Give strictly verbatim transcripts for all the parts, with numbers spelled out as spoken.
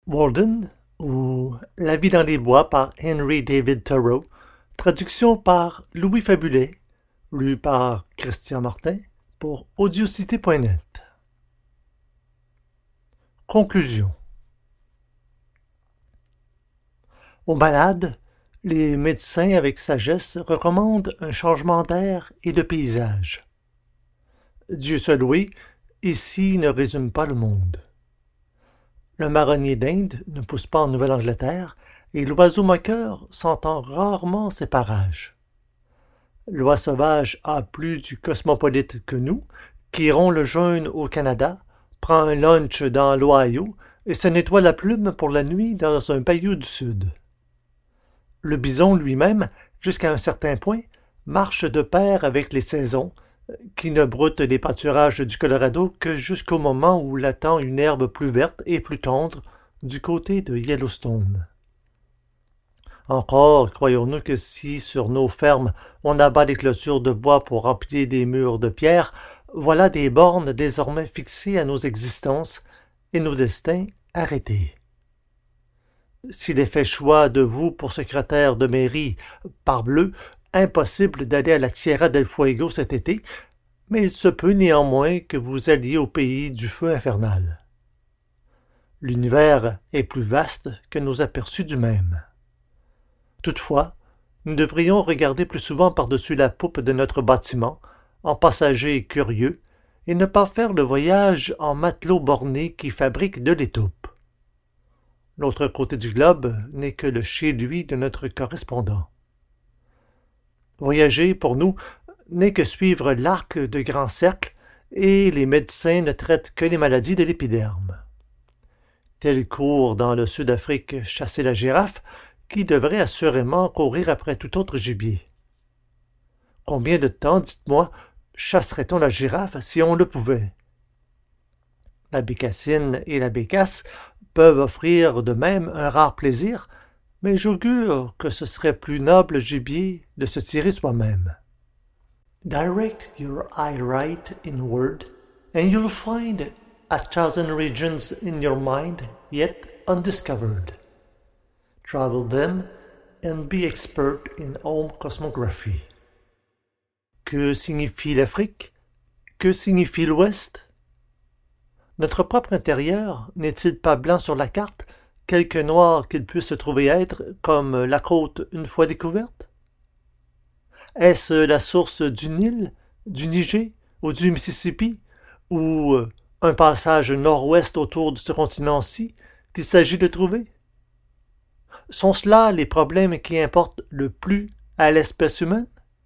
Walden, ou La vie dans les bois par Henry David Thoreau, traduction par Louis Fabulet, lu par Christian Martin pour audiocité point net. Conclusion. Aux malades, les médecins avec sagesse recommandent un changement d'air et de paysage. Dieu seul loué, ici ne résume pas le monde. Le marronnier d'Inde ne pousse pas en Nouvelle-Angleterre et l'oiseau moqueur s'entend rarement ces parages. L'oie sauvage a plus du cosmopolite que nous, qui rompt le jeûne au Canada, prend un lunch dans l'Ohio et se nettoie la plume pour la nuit dans un bayou du Sud. Le bison lui-même, jusqu'à un certain point, marche de pair avec les saisons, qui ne broutent les pâturages du Colorado que jusqu'au moment où l'attend une herbe plus verte et plus tendre du côté de Yellowstone. Encore croyons-nous que si sur nos fermes on abat les clôtures de bois pour remplir des murs de pierre, voilà des bornes désormais fixées à nos existences et nos destins arrêtés. S'il est fait choix de vous pour secrétaire de mairie, parbleu, impossible d'aller à la Tierra del Fuego cet été, mais il se peut néanmoins que vous alliez au pays du feu infernal. L'univers est plus vaste que nos aperçus du même. Toutefois, nous devrions regarder plus souvent par-dessus la poupe de notre bâtiment, en passagers curieux, et ne pas faire le voyage en matelot borné qui fabrique de l'étoupe. L'autre côté du globe n'est que le chez-lui de notre correspondant. Voyager, pour nous, n'est que suivre l'arc de grands cercles, et les médecins ne traitent que les maladies de l'épiderme. Tel court dans le Sud-Afrique chasser la girafe, qui devrait assurément courir après tout autre gibier. Combien de temps, dites-moi, chasserait-on la girafe si on le pouvait? La bécassine et la bécasse peuvent offrir de même un rare plaisir, mais j'augure que ce serait plus noble gibier de se tirer soi-même. Direct your eye right inward, and you'll find a thousand regions in your mind yet undiscovered. Travel them and be expert in home cosmography. Que signifie l'Afrique? Que signifie l'Ouest? Notre propre intérieur n'est-il pas blanc sur la carte, quelque noir qu'il puisse se trouver être, comme la côte une fois découverte? Est-ce la source du Nil, du Niger ou du Mississippi, ou un passage nord-ouest autour de ce continent-ci qu'il s'agit de trouver? Sont-ce là les problèmes qui importent le plus à l'espèce humaine?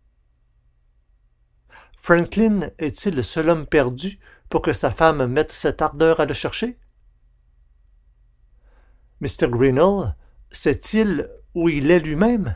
Franklin est-il le seul homme perdu pour que sa femme mette cette ardeur à le chercher? mister Grinnell sait-il où il est lui-même?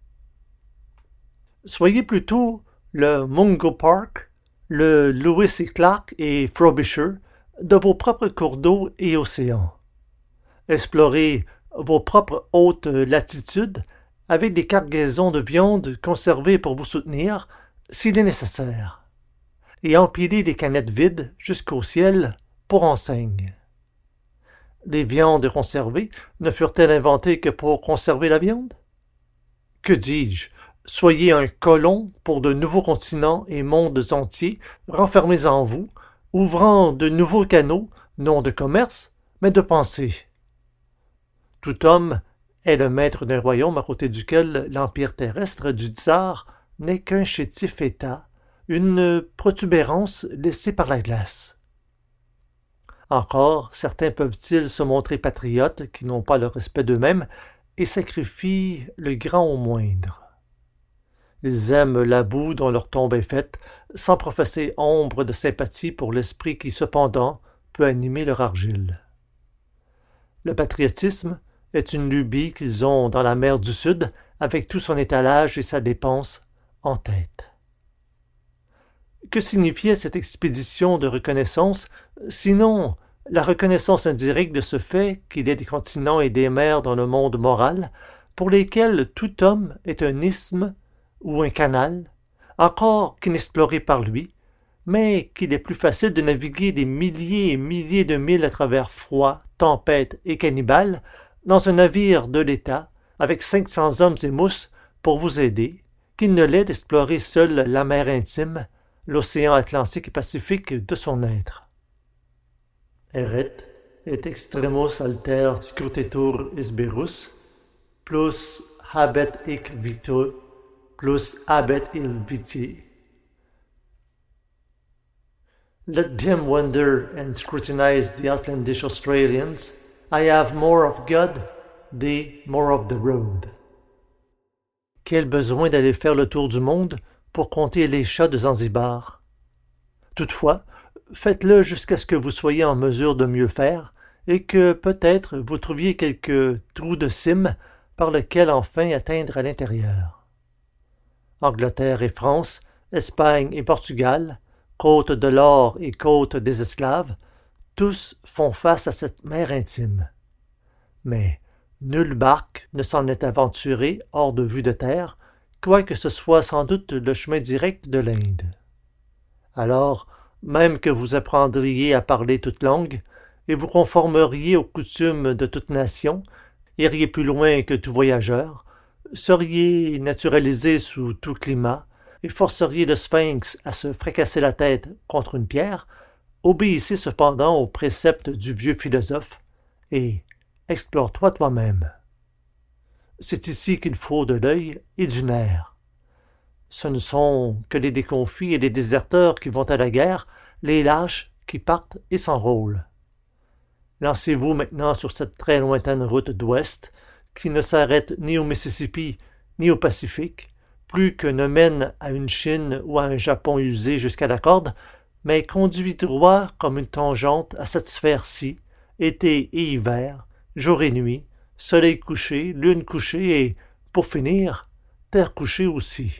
Soyez plutôt le Mungo Park, le Lewis et Clark et Frobisher de vos propres cours d'eau et océans. Explorez vos propres hautes latitudes avec des cargaisons de viande conservées pour vous soutenir, s'il est nécessaire, et empilez les canettes vides jusqu'au ciel pour enseigne. Les viandes conservées ne furent-elles inventées que pour conserver la viande? Que dis-je? Soyez un colon pour de nouveaux continents et mondes entiers renfermés en vous, ouvrant de nouveaux canaux, non de commerce, mais de pensée. Tout homme est le maître d'un royaume à côté duquel l'empire terrestre du tsar n'est qu'un chétif état, une protubérance laissée par la glace. Encore, certains peuvent-ils se montrer patriotes qui n'ont pas le respect d'eux-mêmes et sacrifient le grand au moindre. Ils aiment la boue dont leur tombe est faite, sans professer ombre de sympathie pour l'esprit qui, cependant, peut animer leur argile. Le patriotisme est une lubie qu'ils ont dans la mer du Sud, avec tout son étalage et sa dépense en tête. Que signifiait cette expédition de reconnaissance, sinon la reconnaissance indirecte de ce fait qu'il y ait des continents et des mers dans le monde moral, pour lesquels tout homme est un isthme ou un canal, encore qu'inexploré par lui, mais qu'il est plus facile de naviguer des milliers et milliers de milles à travers froid, tempête et cannibales dans un navire de l'État avec cinq cents hommes et mousses pour vous aider, qu'il ne l'est d'explorer seul la mer intime, l'océan Atlantique et Pacifique de son être. Eret et extremus alter scrutetur isberus, plus habet hic vito, plus habet il vici. Let them wonder and scrutinize the outlandish Australians. I have more of God, they more of the road. Quel besoin d'aller faire le tour du monde pour compter les chats de Zanzibar. Toutefois, faites-le jusqu'à ce que vous soyez en mesure de mieux faire et que peut-être vous trouviez quelques trous de cime par lesquels enfin atteindre à l'intérieur. Angleterre et France, Espagne et Portugal, côte de l'or et côte des esclaves, tous font face à cette mer intime. Mais nulle barque ne s'en est aventurée hors de vue de terre, quoique ce soit sans doute le chemin direct de l'Inde. Alors, même que vous apprendriez à parler toute langue, et vous conformeriez aux coutumes de toute nation, iriez plus loin que tout voyageur, seriez naturalisé sous tout climat, et forceriez le sphinx à se fracasser la tête contre une pierre, obéissez cependant aux préceptes du vieux philosophe, et explore-toi toi-même. C'est ici qu'il faut de l'œil et du nerf. Ce ne sont que les déconfits et les déserteurs qui vont à la guerre, les lâches qui partent et s'enrôlent. Lancez-vous maintenant sur cette très lointaine route d'ouest, qui ne s'arrête ni au Mississippi ni au Pacifique, plus que ne mène à une Chine ou à un Japon usé jusqu'à la corde, mais conduit droit comme une tangente à cette sphère-ci, été et hiver, jour et nuit, soleil couché, lune couchée et, pour finir, terre couchée aussi.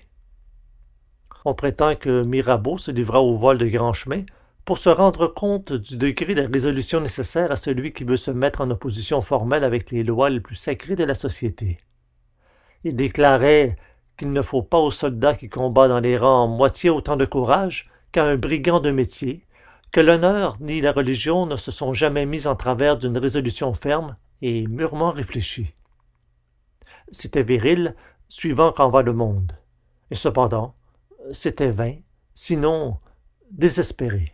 On prétend que Mirabeau se livra au vol de grands chemins pour se rendre compte du degré de résolution nécessaire à celui qui veut se mettre en opposition formelle avec les lois les plus sacrées de la société. Il déclarait qu'il ne faut pas au soldat qui combat dans les rangs moitié autant de courage qu'à un brigand de métier, que l'honneur ni la religion ne se sont jamais mis en travers d'une résolution ferme et mûrement réfléchie. C'était viril, suivant qu'en va le monde. Et cependant, c'était vain, sinon désespéré.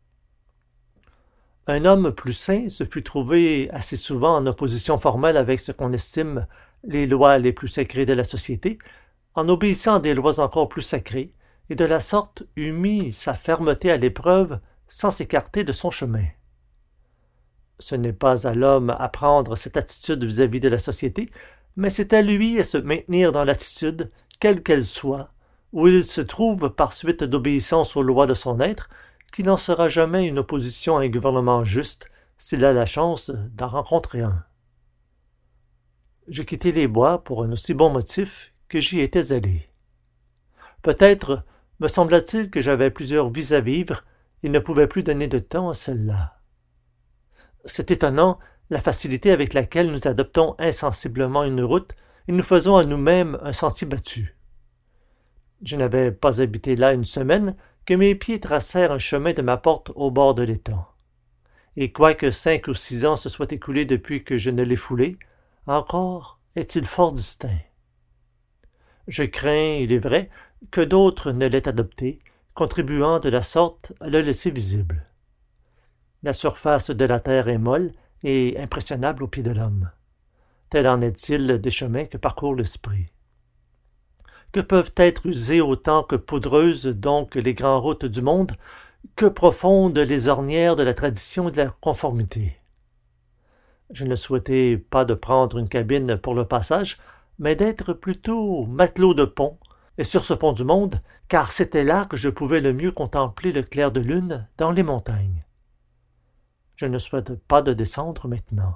Un homme plus sain se fût trouvé assez souvent en opposition formelle avec ce qu'on estime les lois les plus sacrées de la société, en obéissant à des lois encore plus sacrées, et de la sorte eût mis sa fermeté à l'épreuve sans s'écarter de son chemin. Ce n'est pas à l'homme à prendre cette attitude vis-à-vis de la société, mais c'est à lui à se maintenir dans l'attitude, quelle qu'elle soit, où il se trouve par suite d'obéissance aux lois de son être, qu'il n'en sera jamais une opposition à un gouvernement juste, s'il a la chance d'en rencontrer un. J'ai quitté les bois pour un aussi bon motif que j'y étais allé. Peut-être me sembla-t-il que j'avais plusieurs vies à vivre et ne pouvais plus donner de temps à celle-là. C'est étonnant la facilité avec laquelle nous adoptons insensiblement une route et nous faisons à nous-mêmes un sentier battu. Je n'avais pas habité là une semaine que mes pieds tracèrent un chemin de ma porte au bord de l'étang. Et quoique cinq ou six ans se soient écoulés depuis que je ne l'ai foulé, encore est-il fort distinct. Je crains, il est vrai, que d'autres ne l'aient adopté, contribuant de la sorte à le laisser visible. La surface de la terre est molle et impressionnable aux pieds de l'homme. Tel en est-il des chemins que parcourt l'esprit. Que peuvent être usées autant que poudreuses donc les grandes routes du monde, que profondes les ornières de la tradition et de la conformité. Je ne souhaitais pas de prendre une cabine pour le passage, mais d'être plutôt matelot de pont, et sur ce pont du monde, car c'était là que je pouvais le mieux contempler le clair de lune dans les montagnes. Je ne souhaite pas de descendre maintenant.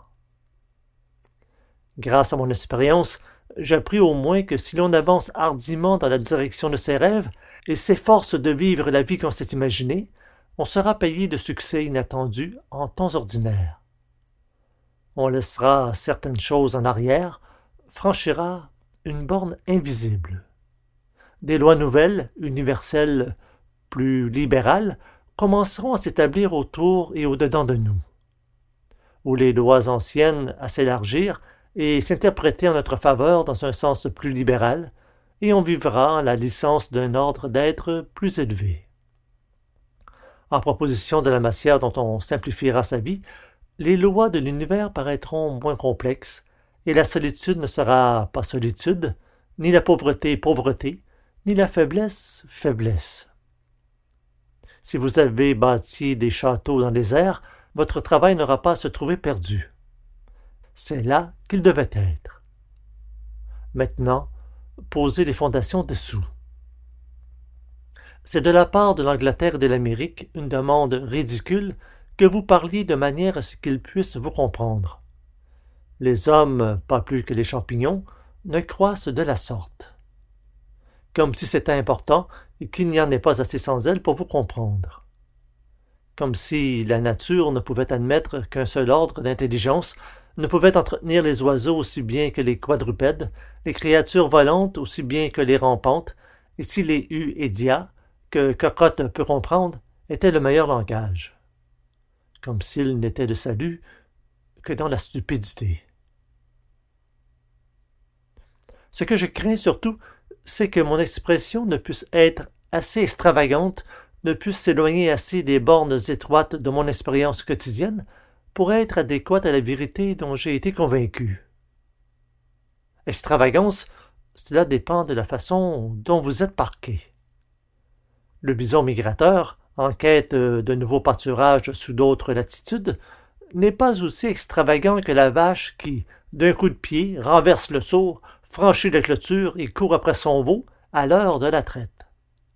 Grâce à mon expérience, j'appris au moins que si l'on avance hardiment dans la direction de ses rêves et s'efforce de vivre la vie qu'on s'est imaginée, on sera payé de succès inattendus en temps ordinaire. On laissera certaines choses en arrière, franchira une borne invisible. Des lois nouvelles, universelles, plus libérales commenceront à s'établir autour et au-dedans de nous, où les lois anciennes à s'élargir et s'interpréter en notre faveur dans un sens plus libéral, et on vivra en la licence d'un ordre d'être plus élevé. En proposition de la matière dont on simplifiera sa vie, les lois de l'univers paraîtront moins complexes, et la solitude ne sera pas solitude, ni la pauvreté pauvreté, ni la faiblesse faiblesse. Si vous avez bâti des châteaux dans les airs, votre travail n'aura pas à se trouver perdu. C'est là qu'il devait être. Maintenant, posez les fondations dessous. C'est de la part de l'Angleterre et de l'Amérique une demande ridicule que vous parliez de manière à ce qu'ils puissent vous comprendre. Les hommes, pas plus que les champignons, ne croissent de la sorte. Comme si c'était important et qu'il n'y en ait pas assez sans elle pour vous comprendre. Comme si la nature ne pouvait admettre qu'un seul ordre d'intelligence, ne pouvait entretenir les oiseaux aussi bien que les quadrupèdes, les créatures volantes aussi bien que les rampantes, et si les hu et dia, que Cocotte peut comprendre, étaient le meilleur langage. Comme s'il n'était de salut que dans la stupidité. Ce que je crains surtout, c'est que mon expression ne puisse être assez extravagante, ne puisse s'éloigner assez des bornes étroites de mon expérience quotidienne pour être adéquate à la vérité dont j'ai été convaincu. Extravagance, cela dépend de la façon dont vous êtes parqué. Le bison migrateur, en quête de nouveaux pâturages sous d'autres latitudes, n'est pas aussi extravagant que la vache qui, d'un coup de pied, renverse le sourd, franchit la clôture et court après son veau à l'heure de la traite.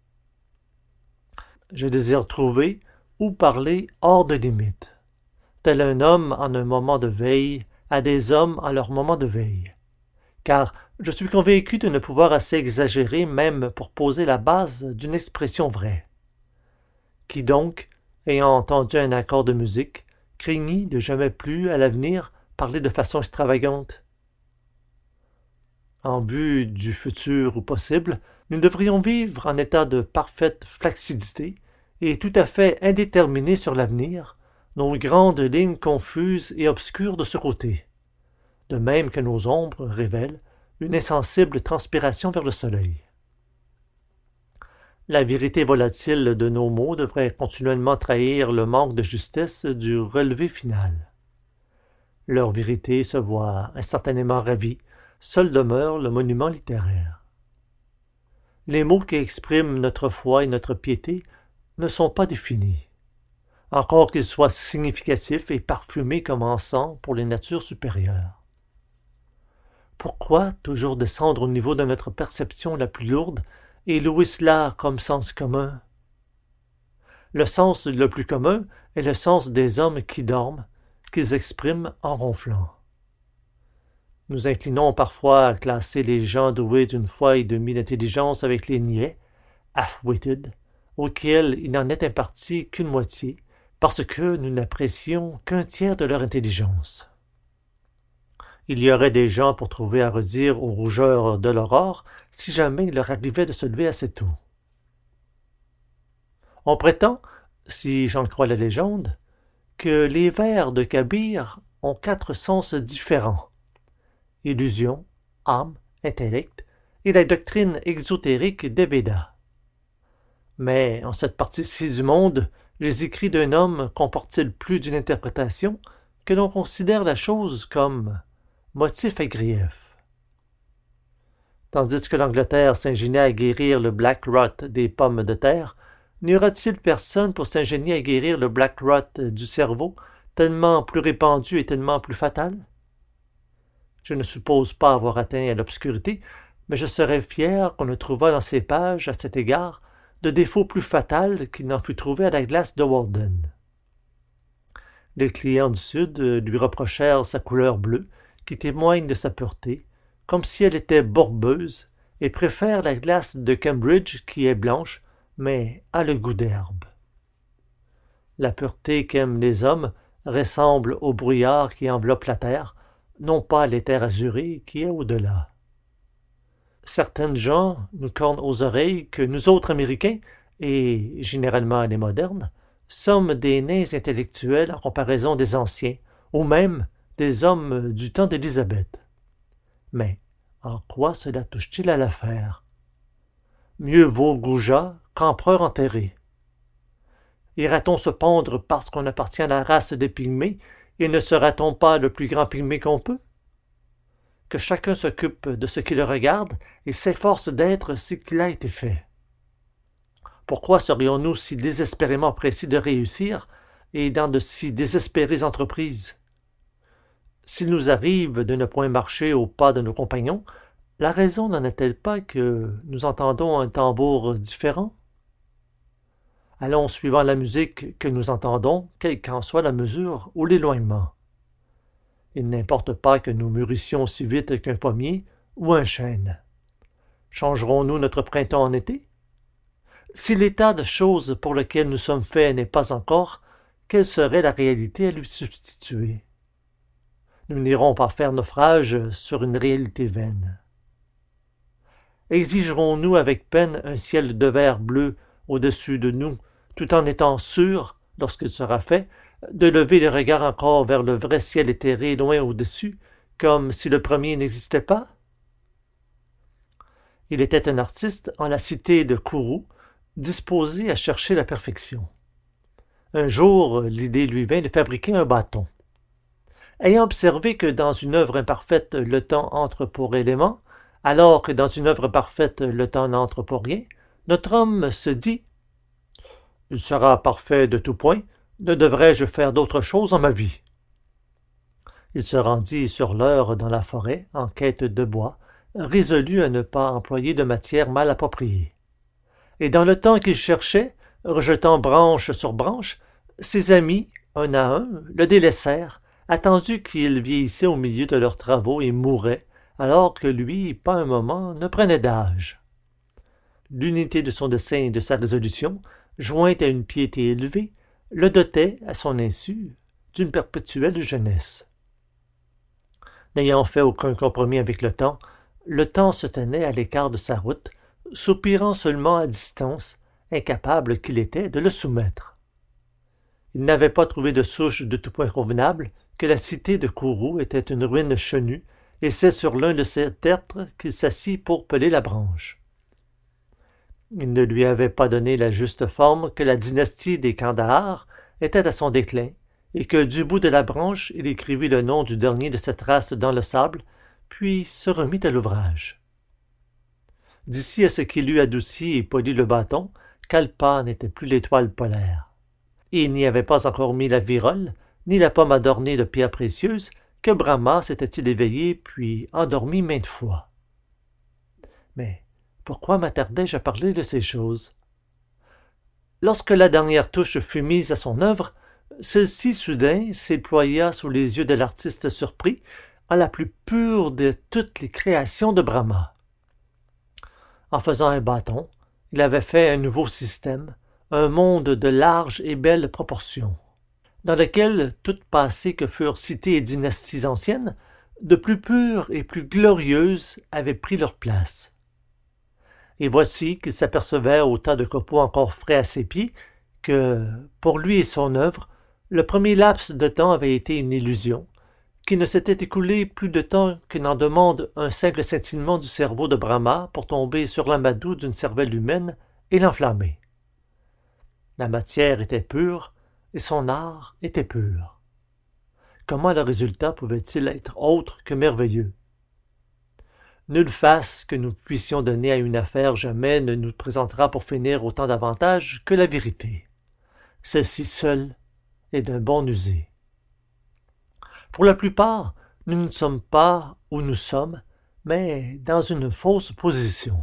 Je désire trouver ou parler hors de limite, tel un homme en un moment de veille à des hommes en leur moment de veille, car je suis convaincu de ne pouvoir assez exagérer même pour poser la base d'une expression vraie. Qui donc, ayant entendu un accord de musique, craignit de jamais plus à l'avenir parler de façon extravagante? En vue du futur ou possible, nous devrions vivre en état de parfaite flaccidité et tout à fait indéterminé sur l'avenir, nos grandes lignes confuses et obscures de ce côté, de même que nos ombres révèlent une insensible transpiration vers le soleil. La vérité volatile de nos mots devrait continuellement trahir le manque de justesse du relevé final. Leur vérité se voit instantanément ravie, seul demeure le monument littéraire. Les mots qui expriment notre foi et notre piété ne sont pas définis, encore qu'ils soient significatifs et parfumés comme encens pour les natures supérieures. Pourquoi toujours descendre au niveau de notre perception la plus lourde et louer cela comme sens commun? Le sens le plus commun est le sens des hommes qui dorment, qu'ils expriment en ronflant. Nous inclinons parfois à classer les gens doués d'une foi et demie d'intelligence avec les niais, half-witted, auxquels il n'en est imparti qu'une moitié, parce que nous n'apprécions qu'un tiers de leur intelligence. Il y aurait des gens pour trouver à redire aux rougeurs de l'aurore si jamais il leur arrivait de se lever assez tôt. On prétend, si j'en crois la légende, que les vers de Kabir ont quatre sens différents: illusion, âme, intellect et la doctrine exotérique des Védas. Mais en cette partie-ci du monde, les écrits d'un homme comportent-ils plus d'une interprétation que l'on considère la chose comme motif et grief? Tandis que l'Angleterre s'ingéniait à guérir le black rot des pommes de terre, n'y aura-t-il personne pour s'ingénier à guérir le black rot du cerveau, tellement plus répandu et tellement plus fatal? Je ne suppose pas avoir atteint à l'obscurité, mais je serais fier qu'on ne trouvât dans ces pages, à cet égard, de défauts plus fatals qu'il n'en fut trouvé à la glace de Walden. Les clients du Sud lui reprochèrent sa couleur bleue, qui témoigne de sa pureté, comme si elle était bourbeuse, et préfèrent la glace de Cambridge, qui est blanche, mais a le goût d'herbe. La pureté qu'aiment les hommes ressemble au brouillard qui enveloppe la terre, non pas à l'éther azuré qui est au-delà. Certaines gens nous cornent aux oreilles que nous autres Américains et généralement les modernes, sommes des nains intellectuels en comparaison des anciens, ou même des hommes du temps d'Élisabeth. Mais en quoi cela touche-t-il à l'affaire? Mieux vaut goujat qu'empereur enterré. Ira-t-on se pondre parce qu'on appartient à la race des pygmées, et ne sera-t-on pas le plus grand pygmée qu'on peut? Que chacun s'occupe de ce qui le regarde et s'efforce d'être ce qu'il a été fait. Pourquoi serions-nous si désespérément pressés de réussir et dans de si désespérées entreprises? S'il nous arrive de ne point marcher au pas de nos compagnons, la raison n'en est-elle pas que nous entendons un tambour différent? Allons suivant la musique que nous entendons, quelle qu'en soit la mesure ou l'éloignement. Il n'importe pas que nous mûrissions aussi vite qu'un pommier ou un chêne. Changerons-nous notre printemps en été? Si l'état de choses pour lequel nous sommes faits n'est pas encore, quelle serait la réalité à lui substituer? Nous n'irons pas faire naufrage sur une réalité vaine. Exigerons-nous avec peine un ciel de verre bleu au-dessus de nous, tout en étant sûrs, lorsqu'il sera fait, de lever les regards encore vers le vrai ciel éthéré loin au-dessus, comme si le premier n'existait pas? Il était un artiste en la cité de Kourou, disposé à chercher la perfection. Un jour, l'idée lui vint de fabriquer un bâton. Ayant observé que dans une œuvre imparfaite le temps entre pour élément, alors que dans une œuvre parfaite le temps n'entre pour rien, notre homme se dit « Il sera parfait de tout point, ne devrais-je faire d'autre chose en ma vie ?» Il se rendit sur l'heure dans la forêt, en quête de bois, résolu à ne pas employer de matière mal appropriée. Et dans le temps qu'il cherchait, rejetant branche sur branche, ses amis, un à un, le délaissèrent, attendu qu'il vieillissait au milieu de leurs travaux et mourait, alors que lui, pas un moment, ne prenait d'âge. L'unité de son dessein et de sa résolution, jointe à une piété élevée, le dotait, à son insu, d'une perpétuelle jeunesse. N'ayant fait aucun compromis avec le temps, le temps se tenait à l'écart de sa route, soupirant seulement à distance, incapable qu'il était de le soumettre. Il n'avait pas trouvé de souche de tout point convenable, que la cité de Kourou était une ruine chenue, et c'est sur l'un de ces tertres qu'il s'assit pour peler la branche. Il ne lui avait pas donné la juste forme que la dynastie des Kandahar était à son déclin, et que du bout de la branche il écrivit le nom du dernier de cette race dans le sable, puis se remit à l'ouvrage. D'ici à ce qu'il eût adouci et poli le bâton, Kalpa n'était plus l'étoile polaire. Et il n'y avait pas encore mis la virole, ni la pomme adornée de pierres précieuses, que Brahma s'était-il éveillé puis endormi maintes fois. Mais pourquoi m'attardais-je à parler de ces choses? Lorsque la dernière touche fut mise à son œuvre, celle-ci soudain s'éploya sous les yeux de l'artiste surpris en la plus pure de toutes les créations de Brahma. En faisant un bâton, il avait fait un nouveau système, un monde de larges et belles proportions, dans lequel toutes passées que furent cités et dynasties anciennes, de plus pures et plus glorieuses avaient pris leur place. Et voici qu'il s'apercevait au tas de copeaux encore frais à ses pieds que, pour lui et son œuvre, le premier laps de temps avait été une illusion, qu'il ne s'était écoulé plus de temps que n'en demande un simple scintillement du cerveau de Brahma pour tomber sur l'amadou d'une cervelle humaine et l'enflammer. La matière était pure et son art était pur. Comment le résultat pouvait-il être autre que merveilleux? Nulle face que nous puissions donner à une affaire jamais ne nous présentera pour finir autant d'avantages que la vérité. Celle-ci seule est d'un bon usé. Pour la plupart, nous ne sommes pas où nous sommes, mais dans une fausse position.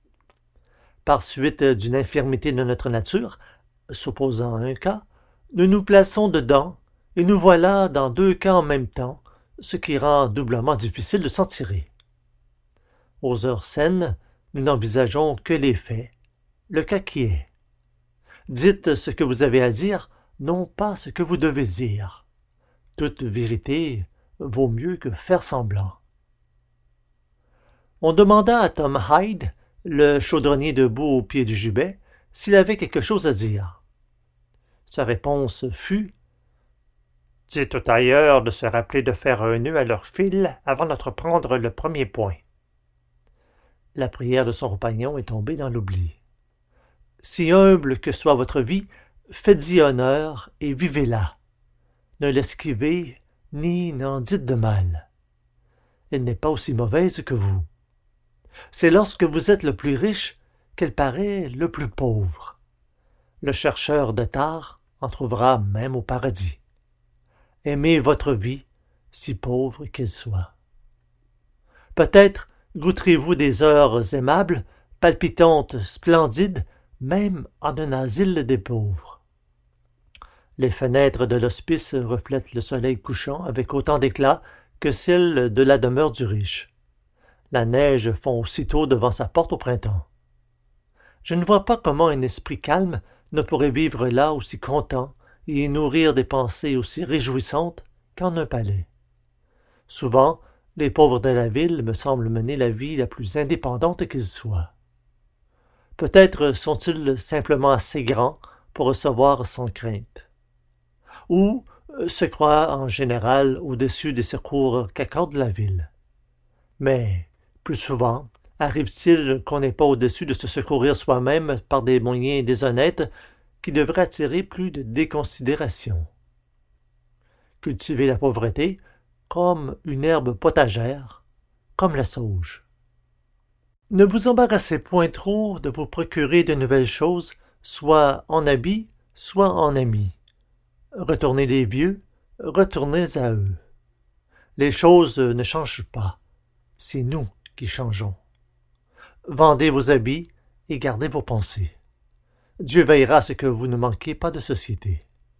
Par suite d'une infirmité de notre nature, supposant un cas, nous nous plaçons dedans, et nous voilà dans deux cas en même temps, ce qui rend doublement difficile de s'en tirer. Aux heures saines, nous n'envisageons que les faits, le cas qui est. Dites ce que vous avez à dire, non pas ce que vous devez dire. Toute vérité vaut mieux que faire semblant. On demanda à Tom Hyde, le chaudronnier debout au pied du gibet, s'il avait quelque chose à dire. Sa réponse fut « Dites aux tailleurs de se rappeler de faire un nœud à leur fil avant d'entreprendre le premier point. » La prière de son compagnon est tombée dans l'oubli. Si humble que soit votre vie, faites-y honneur et vivez-la. Ne l'esquivez ni n'en dites de mal. Elle n'est pas aussi mauvaise que vous. C'est lorsque vous êtes le plus riche qu'elle paraît le plus pauvre. Le chercheur de tard en trouvera même au paradis. Aimez votre vie, si pauvre qu'elle soit. Peut-être goûterez-vous des heures aimables, palpitantes, splendides, même en un asile des pauvres. Les fenêtres de l'hospice reflètent le soleil couchant avec autant d'éclat que celles de la demeure du riche. La neige fond aussitôt devant sa porte au printemps. Je ne vois pas comment un esprit calme ne pourrait vivre là aussi content et y nourrir des pensées aussi réjouissantes qu'en un palais. Souvent, les pauvres de la ville me semblent mener la vie la plus indépendante qu'ils soient. Peut-être sont-ils simplement assez grands pour recevoir sans crainte. Ou se croient en général au-dessus des secours qu'accorde la ville. Mais, plus souvent, arrive-t-il qu'on n'est pas au-dessus de se secourir soi-même par des moyens déshonnêtes qui devraient attirer plus de déconsidération. Cultivez la pauvreté comme une herbe potagère, comme la sauge. Ne vous embarrassez point trop de vous procurer de nouvelles choses, soit en habits, soit en amis. Retournez les vieux, retournez à eux. Les choses ne changent pas, c'est nous qui changeons. Vendez vos habits et gardez vos pensées. Dieu veillera à ce que vous ne manquiez pas de société.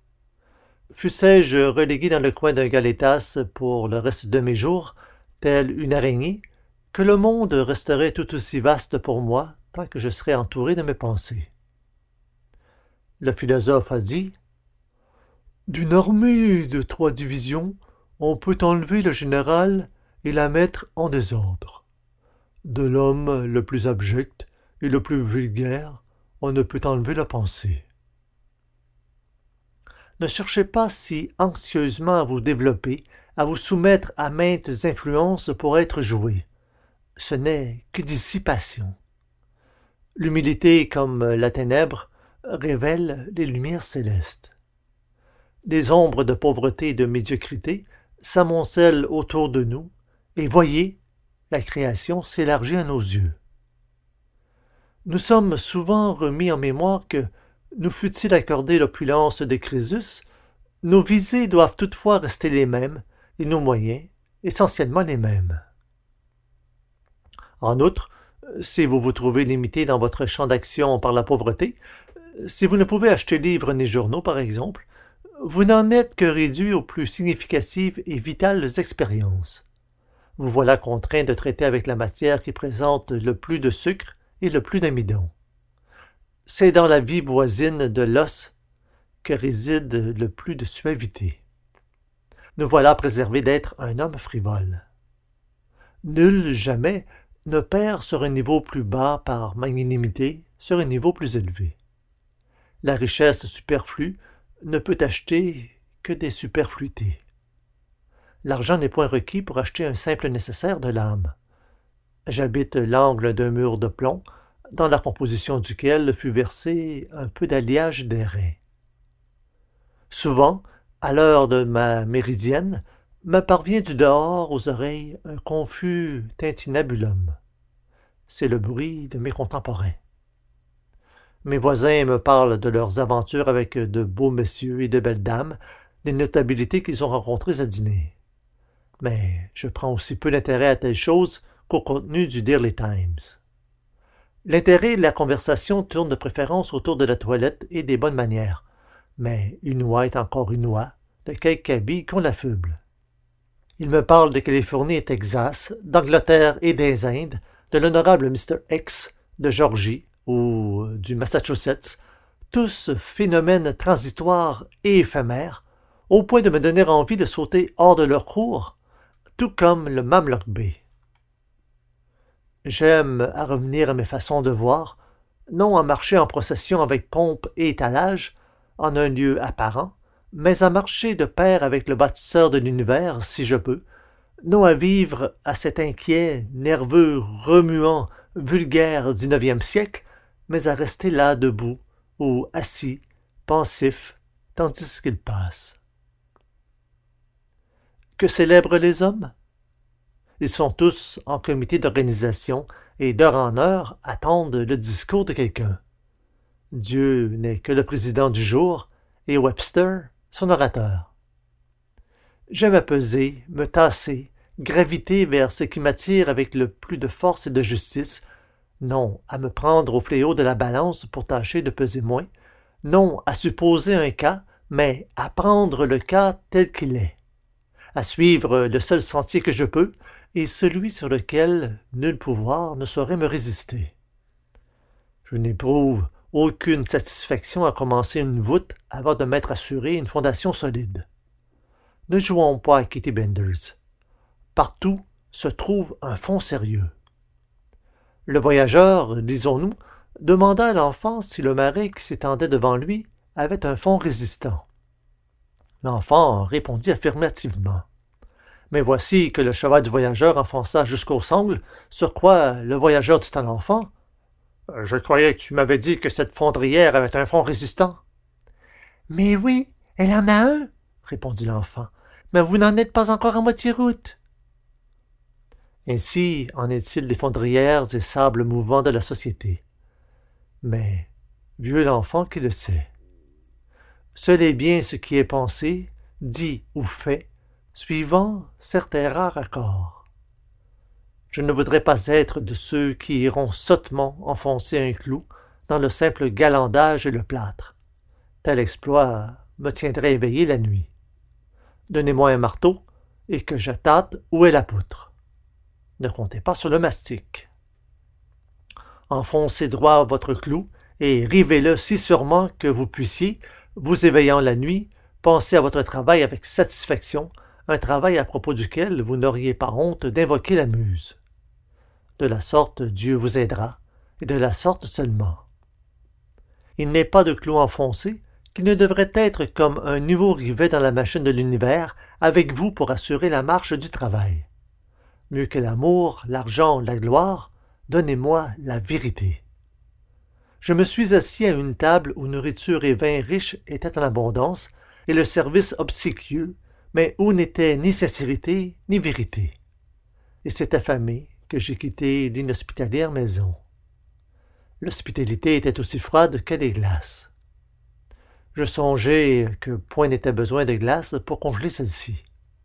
Fussé-je relégué dans le coin d'un galetas pour le reste de mes jours, telle une araignée, que le monde resterait tout aussi vaste pour moi tant que je serais entouré de mes pensées. Le philosophe a dit « D'une armée de trois divisions, on peut enlever le général et la mettre en désordre. De l'homme le plus abject et le plus vulgaire, on ne peut enlever la pensée. » Ne cherchez pas si anxieusement à vous développer, à vous soumettre à maintes influences pour être joué. Ce n'est que dissipation. L'humilité, comme la ténèbre, révèle les lumières célestes. Des ombres de pauvreté et de médiocrité s'amoncellent autour de nous, et voyez, la création s'élargit à nos yeux. Nous sommes souvent remis en mémoire que, nous fût-il accordé l'opulence de Crésus, nos visées doivent toutefois rester les mêmes, et nos moyens essentiellement les mêmes. En outre, si vous vous trouvez limité dans votre champ d'action par la pauvreté, si vous ne pouvez acheter livres ni journaux, par exemple, vous n'en êtes que réduit aux plus significatives et vitales expériences. Vous voilà contraint de traiter avec la matière qui présente le plus de sucre et le plus d'amidon. C'est dans la vie voisine de l'os que réside le plus de suavité. Nous voilà préservés d'être un homme frivole. Nul jamais ne perd sur un niveau plus bas par magnanimité sur un niveau plus élevé. La richesse superflue ne peut acheter que des superfluités. L'argent n'est point requis pour acheter un simple nécessaire de l'âme. J'habite l'angle d'un mur de plomb, dans la composition duquel fut versé un peu d'alliage d'airain. Souvent, à l'heure de ma méridienne, me parvient du dehors aux oreilles un confus tintinnabulum. C'est le bruit de mes contemporains. Mes voisins me parlent de leurs aventures avec de beaux messieurs et de belles dames, des notabilités qu'ils ont rencontrées à dîner. Mais je prends aussi peu d'intérêt à telle chose qu'au contenu du Daily Times. L'intérêt de la conversation tourne de préférence autour de la toilette et des bonnes manières, mais une oie est encore une oie, de quelque habit qu'on l'affuble. Il me parle de Californie et Texas, d'Angleterre et des Indes, de l'honorable mister X, de Georgie ou du Massachusetts, tous phénomènes transitoires et éphémères, au point de me donner envie de sauter hors de leur cours, tout comme le Mamlock Bay. J'aime à revenir à mes façons de voir, non à marcher en procession avec pompe et étalage, en un lieu apparent, mais à marcher de pair avec le bâtisseur de l'univers, si je peux, non à vivre à cet inquiet, nerveux, remuant, vulgaire dix-neuvième siècle, mais à rester là debout, ou assis, pensif, tandis qu'il passe. Que célèbrent les hommes? Ils sont tous en comité d'organisation et d'heure en heure attendent le discours de quelqu'un. Dieu n'est que le président du jour et Webster son orateur. J'aime à peser, me tasser, graviter vers ce qui m'attire avec le plus de force et de justice, non à me prendre au fléau de la balance pour tâcher de peser moins, non à supposer un cas, mais à prendre le cas tel qu'il est, à suivre le seul sentier que je peux et celui sur lequel nul pouvoir ne saurait me résister. Je n'éprouve aucune satisfaction à commencer une voûte avant de m'être assuré une fondation solide. Ne jouons pas à Kitty Benders. Partout se trouve un fond sérieux. Le voyageur, disons-nous, demanda à l'enfant si le marais qui s'étendait devant lui avait un fond résistant. L'enfant répondit affirmativement. Mais voici que le cheval du voyageur enfonça jusqu'au sangle, sur quoi le voyageur dit à l'enfant « Je croyais que tu m'avais dit que cette fondrière avait un fond résistant. »« Mais oui, elle en a un, » répondit l'enfant, « mais vous n'en êtes pas encore à moitié route. » Ainsi en est-il des fondrières et sables mouvants de la société. Mais vieux l'enfant qui le sait. Seul est bien ce qui est pensé, dit ou fait, suivant certains rares accords. Je ne voudrais pas être de ceux qui iront sottement enfoncer un clou dans le simple galandage et le plâtre. Tel exploit me tiendrait éveillé la nuit. Donnez-moi un marteau et que je tâte où est la poutre. Ne comptez pas sur le mastic. Enfoncez droit votre clou et rivez-le si sûrement que vous puissiez, vous éveillant la nuit, penser à votre travail avec satisfaction, un travail à propos duquel vous n'auriez pas honte d'invoquer la muse. De la sorte, Dieu vous aidera, et de la sorte seulement. Il n'est pas de clou enfoncé qui ne devrait être comme un nouveau rivet dans la machine de l'univers, avec vous pour assurer la marche du travail. Mieux que l'amour, l'argent, la gloire, donnez-moi la vérité. Je me suis assis à une table où nourriture et vin riches étaient en abondance, et le service obséquieux, mais où n'était ni sincérité ni vérité. Et c'est affamé que j'ai quitté l'inhospitalière maison. L'hospitalité était aussi froide que les glaces. Je songeais que point n'était besoin de glace pour congeler celle-ci.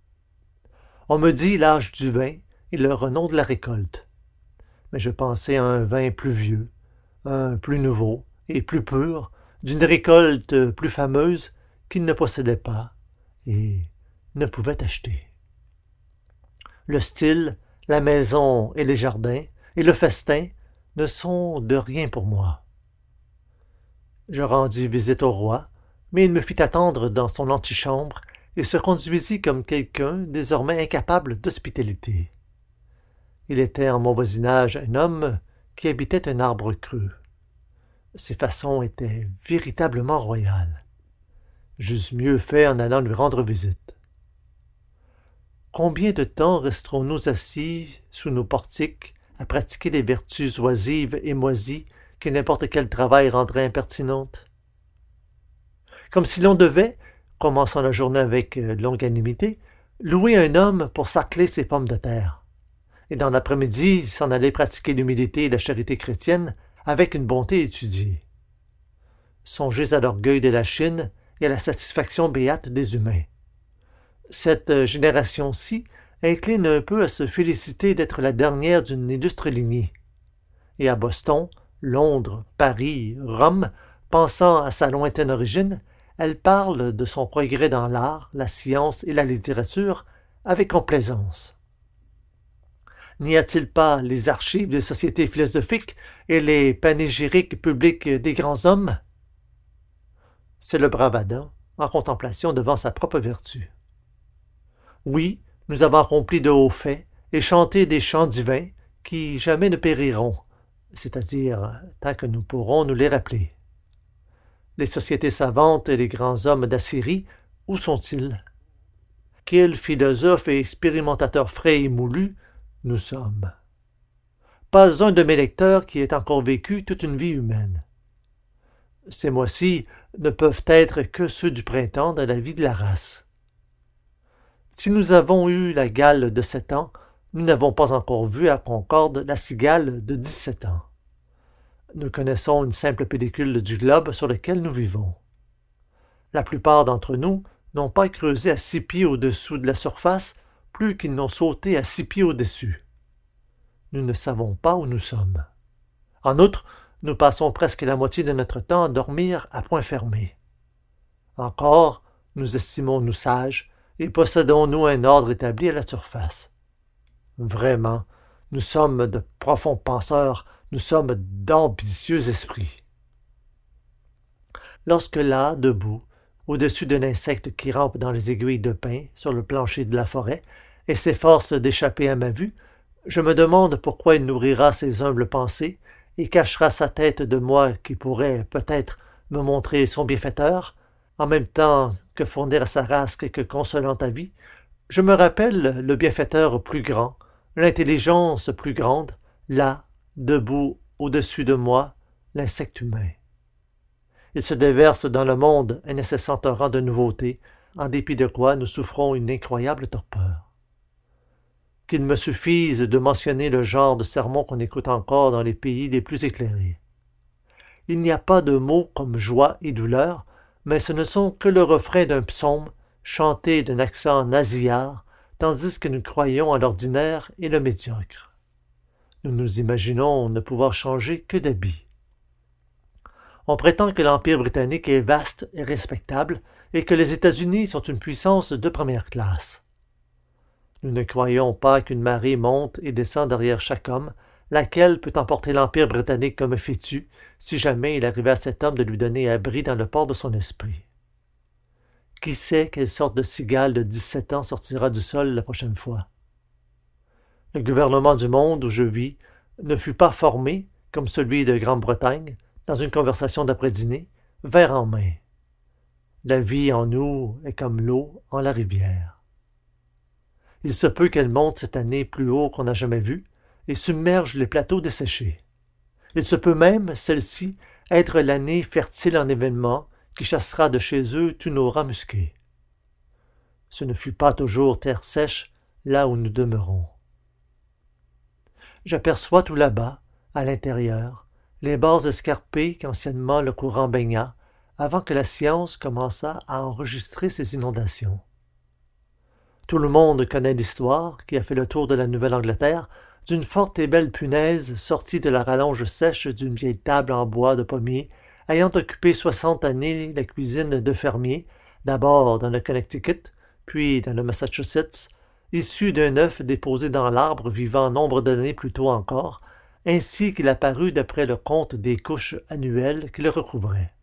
On me dit l'âge du vin et le renom de la récolte. Mais je pensais à un vin plus vieux, un plus nouveau et plus pur, d'une récolte plus fameuse qu'il ne possédait pas et ne pouvait acheter. Le style, la maison et les jardins, et le festin ne sont de rien pour moi. Je rendis visite au roi, mais il me fit attendre dans son antichambre et se conduisit comme quelqu'un désormais incapable d'hospitalité. Il était en mon voisinage un homme qui habitait un arbre creux. Ses façons étaient véritablement royales. J'eusse mieux fait en allant lui rendre visite. Combien de temps resterons-nous assis sous nos portiques à pratiquer des vertus oisives et moisies que n'importe quel travail rendrait impertinentes? Comme si l'on devait, commençant la journée avec longanimité, louer un homme pour sarcler ses pommes de terre, et dans l'après-midi s'en aller pratiquer l'humilité et la charité chrétienne avec une bonté étudiée. Songez à l'orgueil de la Chine et à la satisfaction béate des humains. Cette génération-ci incline un peu à se féliciter d'être la dernière d'une illustre lignée. Et à Boston, Londres, Paris, Rome, pensant à sa lointaine origine, elle parle de son progrès dans l'art, la science et la littérature avec complaisance. N'y a-t-il pas les archives des sociétés philosophiques et les panégyriques publiques des grands hommes? C'est le brave Adam en contemplation devant sa propre vertu. Oui, nous avons accompli de hauts faits et chanté des chants divins qui jamais ne périront, c'est-à-dire tant que nous pourrons nous les rappeler. Les sociétés savantes et les grands hommes d'Assyrie, où sont-ils? Quels philosophes et expérimentateurs frais et moulus nous sommes? Pas un de mes lecteurs qui ait encore vécu toute une vie humaine. Ces mois-ci ne peuvent être que ceux du printemps de la vie de la race. Si nous avons eu la Galle de sept ans, nous n'avons pas encore vu à Concorde la cigale de dix-sept ans. Nous connaissons une simple pellicule du globe sur lequel nous vivons. La plupart d'entre nous n'ont pas creusé à six pieds au-dessous de la surface plus qu'ils n'ont sauté à six pieds au-dessus. Nous ne savons pas où nous sommes. En outre, nous passons presque la moitié de notre temps à dormir à point fermé. Encore, nous estimons-nous sages et possédons-nous un ordre établi à la surface. Vraiment, nous sommes de profonds penseurs, nous sommes d'ambitieux esprits. Lorsque là, debout, au-dessus d'un insecte qui rampe dans les aiguilles de pin sur le plancher de la forêt et s'efforce d'échapper à ma vue, je me demande pourquoi il nourrira ses humbles pensées et cachera sa tête de moi qui pourrait, peut-être, me montrer son bienfaiteur, en même temps que fournir à sa race quelque consolante avis, je me rappelle le bienfaiteur plus grand, l'intelligence plus grande, là, debout au-dessus de moi, l'insecte humain. Il se déverse dans le monde un incessant torrent de nouveautés, en dépit de quoi nous souffrons une incroyable torpeur. Qu'il me suffise de mentionner le genre de sermons qu'on écoute encore dans les pays les plus éclairés. Il n'y a pas de mots comme joie et douleur, mais ce ne sont que le refrain d'un psaume chanté d'un accent nasillard, tandis que nous croyons à l'ordinaire et le médiocre. Nous nous imaginons ne pouvoir changer que d'habit. On prétend que l'Empire britannique est vaste et respectable et que les États-Unis sont une puissance de première classe. Nous ne croyons pas qu'une marée monte et descend derrière chaque homme, laquelle peut emporter l'Empire britannique comme fétu, si jamais il arrivait à cet homme de lui donner abri dans le port de son esprit. Qui sait quelle sorte de cigale de dix-sept ans sortira du sol la prochaine fois? Le gouvernement du monde où je vis ne fut pas formé, comme celui de Grande-Bretagne, dans une conversation d'après-dîner, verre en main. La vie en nous est comme l'eau en la rivière. Il se peut qu'elle monte cette année plus haut qu'on n'a jamais vu et submerge les plateaux desséchés. Il se peut même, celle-ci, être l'année fertile en événements qui chassera de chez eux tous nos rats musqués. Ce ne fut pas toujours terre sèche là où nous demeurons. J'aperçois tout là-bas, à l'intérieur, les bords escarpés qu'anciennement le courant baigna, avant que la science commençât à enregistrer ces inondations. Tout le monde connaît l'histoire, qui a fait le tour de la Nouvelle-Angleterre, d'une forte et belle punaise sortie de la rallonge sèche d'une vieille table en bois de pommier, ayant occupé soixante années la cuisine de fermier, d'abord dans le Connecticut, puis dans le Massachusetts, issu d'un œuf déposé dans l'arbre vivant nombre d'années plus tôt encore, ainsi qu'il apparut d'après le compte des couches annuelles qui le recouvraient.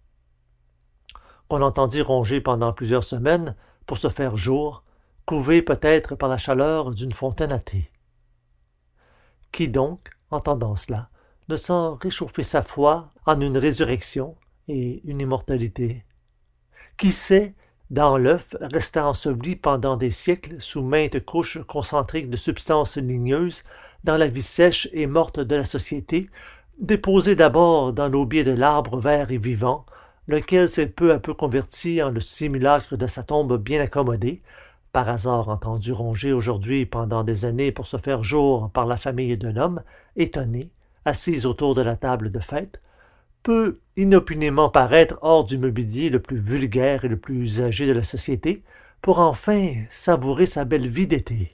Qu'on entendit ronger pendant plusieurs semaines pour se faire jour, couvé peut-être par la chaleur d'une fontaine à thé. Qui donc, entendant cela, ne sent réchauffer sa foi en une résurrection et une immortalité? Qui sait, dans l'œuf restant enseveli pendant des siècles sous maintes couches concentriques de substances ligneuses, dans la vie sèche et morte de la société, déposé d'abord dans l'aubier de l'arbre vert et vivant, lequel s'est peu à peu converti en le simulacre de sa tombe bien accommodée, par hasard entendu ronger aujourd'hui pendant des années pour se faire jour par la famille de l'homme, étonnée, assise autour de la table de fête, peut inopinément paraître hors du mobilier le plus vulgaire et le plus usagé de la société, pour enfin savourer sa belle vie d'été.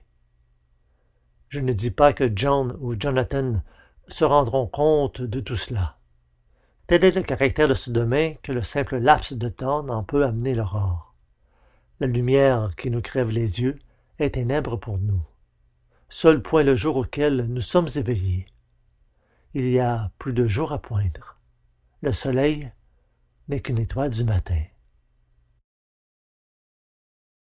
Je ne dis pas que John ou Jonathan se rendront compte de tout cela. Tel est le caractère de ce demain que le simple laps de temps n'en peut amener l'aurore. La lumière qui nous crève les yeux est ténèbre pour nous. Seul point le jour auquel nous sommes éveillés. Il y a plus de jours à poindre. Le soleil n'est qu'une étoile du matin.